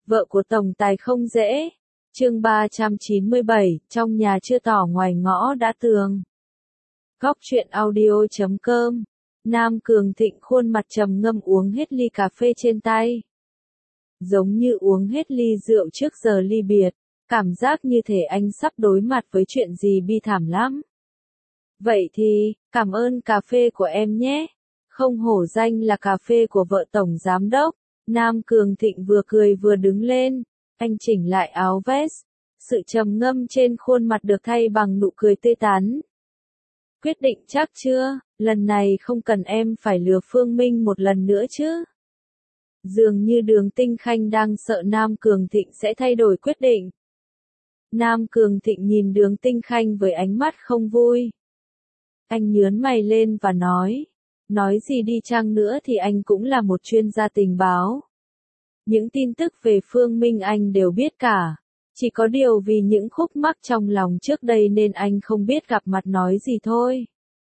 Vợ của tổng tài không dễ. Chương 397, trong nhà chưa tỏ ngoài ngõ đã tường. Góc truyện audio.com. Nam Cường Thịnh khuôn mặt trầm ngâm uống hết ly cà phê trên tay. Giống như uống hết ly rượu trước giờ ly biệt, cảm giác như thể anh sắp đối mặt với chuyện gì bi thảm lắm. Vậy thì, cảm ơn cà phê của em nhé. Không hổ danh là cà phê của vợ tổng giám đốc. Nam Cường Thịnh vừa cười vừa đứng lên, anh chỉnh lại áo vest, sự trầm ngâm trên khuôn mặt được thay bằng nụ cười tươi tắn. Quyết định chắc chưa, lần này không cần em phải lừa Phương Minh một lần nữa chứ? Dường như Đường Tinh Khanh đang sợ Nam Cường Thịnh sẽ thay đổi quyết định. Nam Cường Thịnh nhìn Đường Tinh Khanh với ánh mắt không vui. Anh nhướng mày lên và nói gì đi chăng nữa thì anh cũng là một chuyên gia tình báo. Những tin tức về Phương Minh anh đều biết cả. Chỉ có điều vì những khúc mắc trong lòng trước đây nên anh không biết gặp mặt nói gì thôi.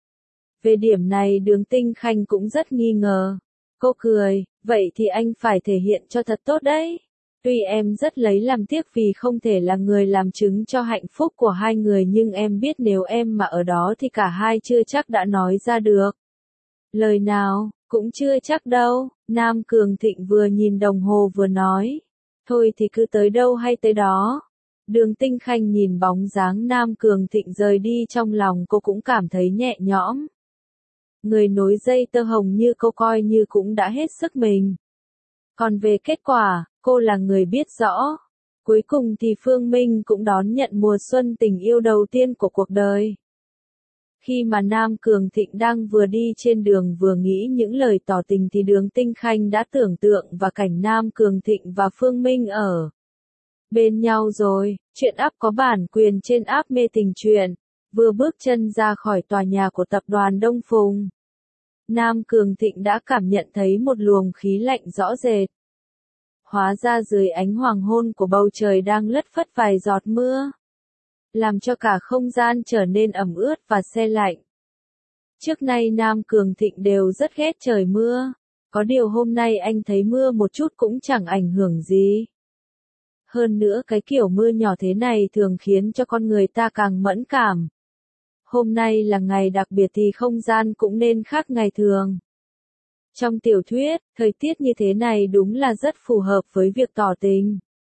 Về điểm này Đường Tinh Khanh cũng rất nghi ngờ. Cô cười, vậy thì anh phải thể hiện cho thật tốt đấy. Tuy em rất lấy làm tiếc vì không thể là người làm chứng cho hạnh phúc của hai người, nhưng em biết nếu em mà ở đó thì cả hai chưa chắc đã nói ra được lời nào, cũng chưa chắc đâu. Nam Cường Thịnh vừa nhìn đồng hồ vừa nói. Thôi thì cứ tới đâu hay tới đó. Đường Tinh Khanh nhìn bóng dáng Nam Cường Thịnh rời đi, trong lòng cô cũng cảm thấy nhẹ nhõm. Người nối dây tơ hồng như cô coi như cũng đã hết sức mình. Còn về kết quả, cô là người biết rõ. Cuối cùng thì Phương Minh cũng đón nhận mùa xuân tình yêu đầu tiên của cuộc đời. Khi mà Nam Cường Thịnh đang vừa đi trên đường vừa nghĩ những lời tỏ tình thì Đường Tinh Khanh đã tưởng tượng và cảnh Nam Cường Thịnh và Phương Minh ở bên nhau rồi. Chuyện app có bản quyền trên app Mê Tình Truyện. Vừa bước chân ra khỏi tòa nhà của tập đoàn Đông Phùng, Nam Cường Thịnh đã cảm nhận thấy một luồng khí lạnh rõ rệt. Hóa ra dưới ánh hoàng hôn của bầu trời đang lất phất vài giọt mưa, làm cho cả không gian trở nên ẩm ướt và se lạnh. Trước nay Nam Cường Thịnh đều rất ghét trời mưa, có điều hôm nay anh thấy mưa một chút cũng chẳng ảnh hưởng gì. Hơn nữa cái kiểu mưa nhỏ thế này thường khiến cho con người ta càng mẫn cảm. Hôm nay là ngày đặc biệt thì không gian cũng nên khác ngày thường. Trong tiểu thuyết, thời tiết như thế này đúng là rất phù hợp với việc tỏ tình.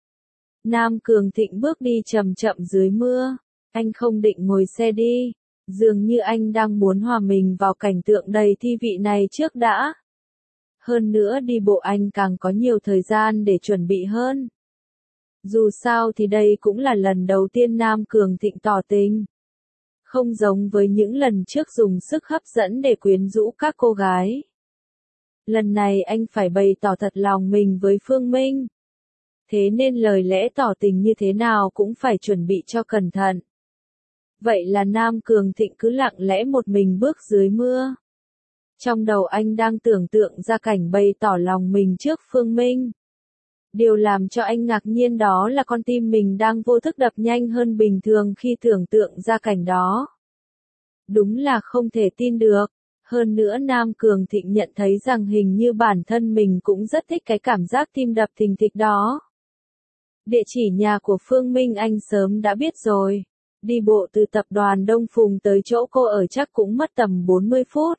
Nam Cường Thịnh bước đi chậm chậm dưới mưa. Anh không định ngồi xe đi. Dường như anh đang muốn hòa mình vào cảnh tượng đầy thi vị này trước đã. Hơn nữa đi bộ anh càng có nhiều thời gian để chuẩn bị hơn. Dù sao thì đây cũng là lần đầu tiên Nam Cường Thịnh tỏ tình. Không giống với những lần trước dùng sức hấp dẫn để quyến rũ các cô gái. Lần này anh phải bày tỏ thật lòng mình với Phương Minh. Thế nên lời lẽ tỏ tình như thế nào cũng phải chuẩn bị cho cẩn thận. Vậy là Nam Cường Thịnh cứ lặng lẽ một mình bước dưới mưa. Trong đầu anh đang tưởng tượng ra cảnh bày tỏ lòng mình trước Phương Minh. Điều làm cho anh ngạc nhiên đó là con tim mình đang vô thức đập nhanh hơn bình thường khi tưởng tượng ra cảnh đó. Đúng là không thể tin được. Hơn nữa Nam Cường Thịnh nhận thấy rằng hình như bản thân mình cũng rất thích cái cảm giác tim đập thình thịch đó. Địa chỉ nhà của Phương Minh anh sớm đã biết rồi. Đi bộ từ tập đoàn Đông Phùng tới chỗ cô ở chắc cũng mất tầm 40 phút.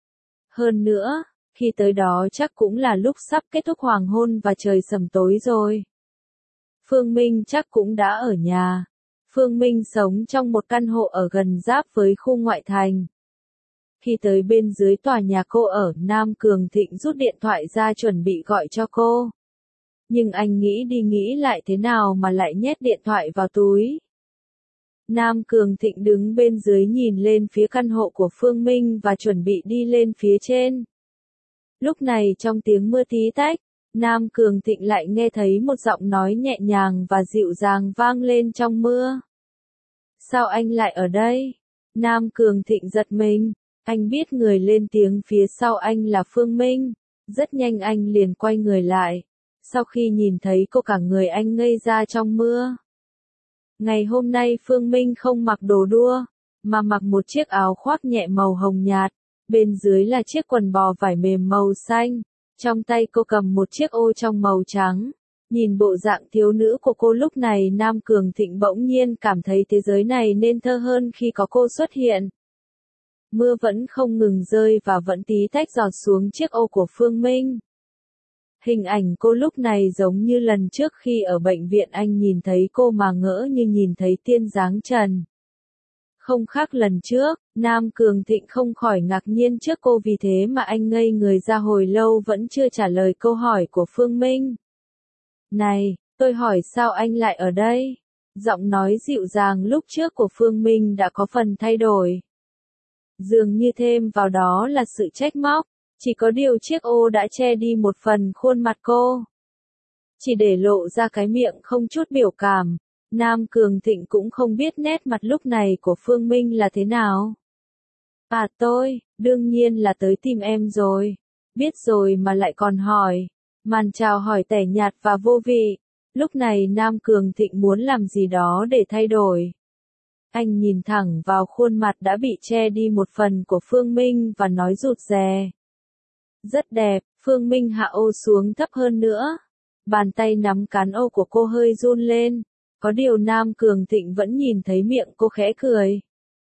Hơn nữa, khi tới đó chắc cũng là lúc sắp kết thúc hoàng hôn và trời sầm tối rồi. Phương Minh chắc cũng đã ở nhà. Phương Minh sống trong một căn hộ ở gần giáp với khu ngoại thành. Khi tới bên dưới tòa nhà cô ở, Nam Cường Thịnh rút điện thoại ra chuẩn bị gọi cho cô. Nhưng anh nghĩ đi nghĩ lại thế nào mà lại nhét điện thoại vào túi. Nam Cường Thịnh đứng bên dưới nhìn lên phía căn hộ của Phương Minh và chuẩn bị đi lên phía trên. Lúc này trong tiếng mưa tí tách, Nam Cường Thịnh lại nghe thấy một giọng nói nhẹ nhàng và dịu dàng vang lên trong mưa. Sao anh lại ở đây? Nam Cường Thịnh giật mình, anh biết người lên tiếng phía sau anh là Phương Minh. Rất nhanh anh liền quay người lại. Sau khi nhìn thấy cô cả người anh ngây ra trong mưa. Ngày hôm nay Phương Minh không mặc đồ đua, mà mặc một chiếc áo khoác nhẹ màu hồng nhạt, bên dưới là chiếc quần bò vải mềm màu xanh, trong tay cô cầm một chiếc ô trong màu trắng. Nhìn bộ dạng thiếu nữ của cô lúc này Nam Cường Thịnh bỗng nhiên cảm thấy thế giới này nên thơ hơn khi có cô xuất hiện. Mưa vẫn không ngừng rơi và vẫn tí tách giọt xuống chiếc ô của Phương Minh. Hình ảnh cô lúc này giống như lần trước khi ở bệnh viện anh nhìn thấy cô mà ngỡ như nhìn thấy tiên dáng trần. Không khác lần trước, Nam Cường Thịnh không khỏi ngạc nhiên trước cô vì thế mà anh ngây người ra hồi lâu vẫn chưa trả lời câu hỏi của Phương Minh. Này, tôi hỏi sao anh lại ở đây? Giọng nói dịu dàng lúc trước của Phương Minh đã có phần thay đổi. Dường như thêm vào đó là sự trách móc, chỉ có điều chiếc ô đã che đi một phần khuôn mặt cô. Chỉ để lộ ra cái miệng không chút biểu cảm, Nam Cường Thịnh cũng không biết nét mặt lúc này của Phương Minh là thế nào. À tôi, đương nhiên là tới tìm em rồi. Biết rồi mà lại còn hỏi. Màn chào hỏi tẻ nhạt và vô vị. Lúc này Nam Cường Thịnh muốn làm gì đó để thay đổi. Anh nhìn thẳng vào khuôn mặt đã bị che đi một phần của Phương Minh và nói rụt rè. Rất đẹp, Phương Minh hạ ô xuống thấp hơn nữa. Bàn tay nắm cán ô của cô hơi run lên. Có điều Nam Cường Thịnh vẫn nhìn thấy miệng cô khẽ cười.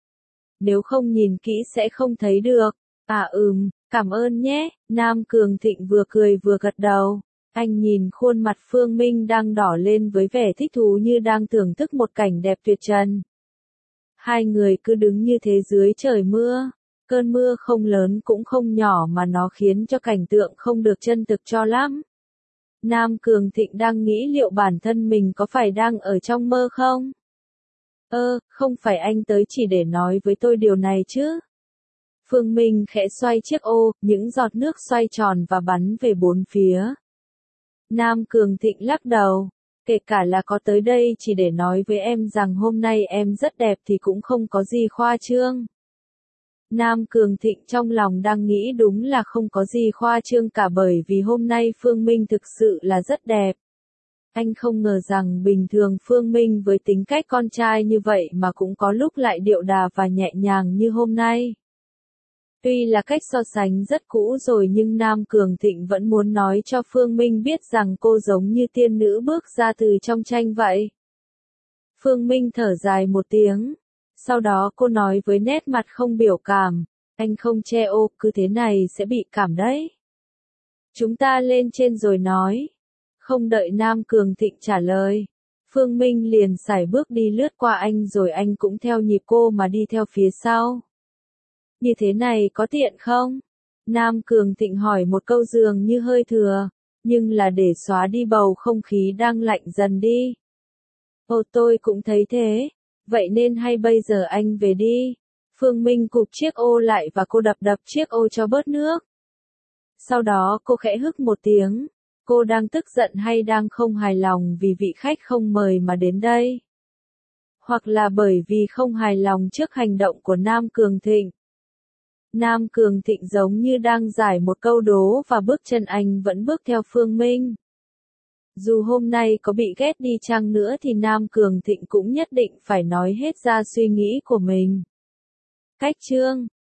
Nếu không nhìn kỹ sẽ không thấy được. À cảm ơn nhé. Nam Cường Thịnh vừa cười vừa gật đầu. Anh nhìn khuôn mặt Phương Minh đang đỏ lên với vẻ thích thú như đang thưởng thức một cảnh đẹp tuyệt trần. Hai người cứ đứng như thế dưới trời mưa. Cơn mưa không lớn cũng không nhỏ mà nó khiến cho cảnh tượng không được chân thực cho lắm. Nam Cường Thịnh đang nghĩ liệu bản thân mình có phải đang ở trong mơ không? Không phải anh tới chỉ để nói với tôi điều này chứ? Phương Minh khẽ xoay chiếc ô, những giọt nước xoay tròn và bắn về bốn phía. Nam Cường Thịnh lắc đầu, kể cả là có tới đây chỉ để nói với em rằng hôm nay em rất đẹp thì cũng không có gì khoa trương. Nam Cường Thịnh trong lòng đang nghĩ đúng là không có gì khoa trương cả bởi vì hôm nay Phương Minh thực sự là rất đẹp. Anh không ngờ rằng bình thường Phương Minh với tính cách con trai như vậy mà cũng có lúc lại điệu đà và nhẹ nhàng như hôm nay. Tuy là cách so sánh rất cũ rồi nhưng Nam Cường Thịnh vẫn muốn nói cho Phương Minh biết rằng cô giống như tiên nữ bước ra từ trong tranh vậy. Phương Minh thở dài một tiếng. Sau đó cô nói với nét mặt không biểu cảm, anh không che ô, cứ thế này sẽ bị cảm đấy. Chúng ta lên trên rồi nói. Không đợi Nam Cường Thịnh trả lời. Phương Minh liền sải bước đi lướt qua anh rồi anh cũng theo nhịp cô mà đi theo phía sau. Như thế này có tiện không? Nam Cường Thịnh hỏi một câu dường như hơi thừa, nhưng là để xóa đi bầu không khí đang lạnh dần đi. Tôi cũng thấy thế. Vậy nên hay bây giờ anh về đi. Phương Minh cụp chiếc ô lại và cô đập chiếc ô cho bớt nước. Sau đó cô khẽ hức một tiếng. Cô đang tức giận hay đang không hài lòng vì vị khách không mời mà đến đây? Hoặc là bởi vì không hài lòng trước hành động của Nam Cường Thịnh? Nam Cường Thịnh giống như đang giải một câu đố và bước chân anh vẫn bước theo Phương Minh. Dù hôm nay có bị ghét đi chăng nữa thì Nam Cường Thịnh cũng nhất định phải nói hết ra suy nghĩ của mình. Cách chương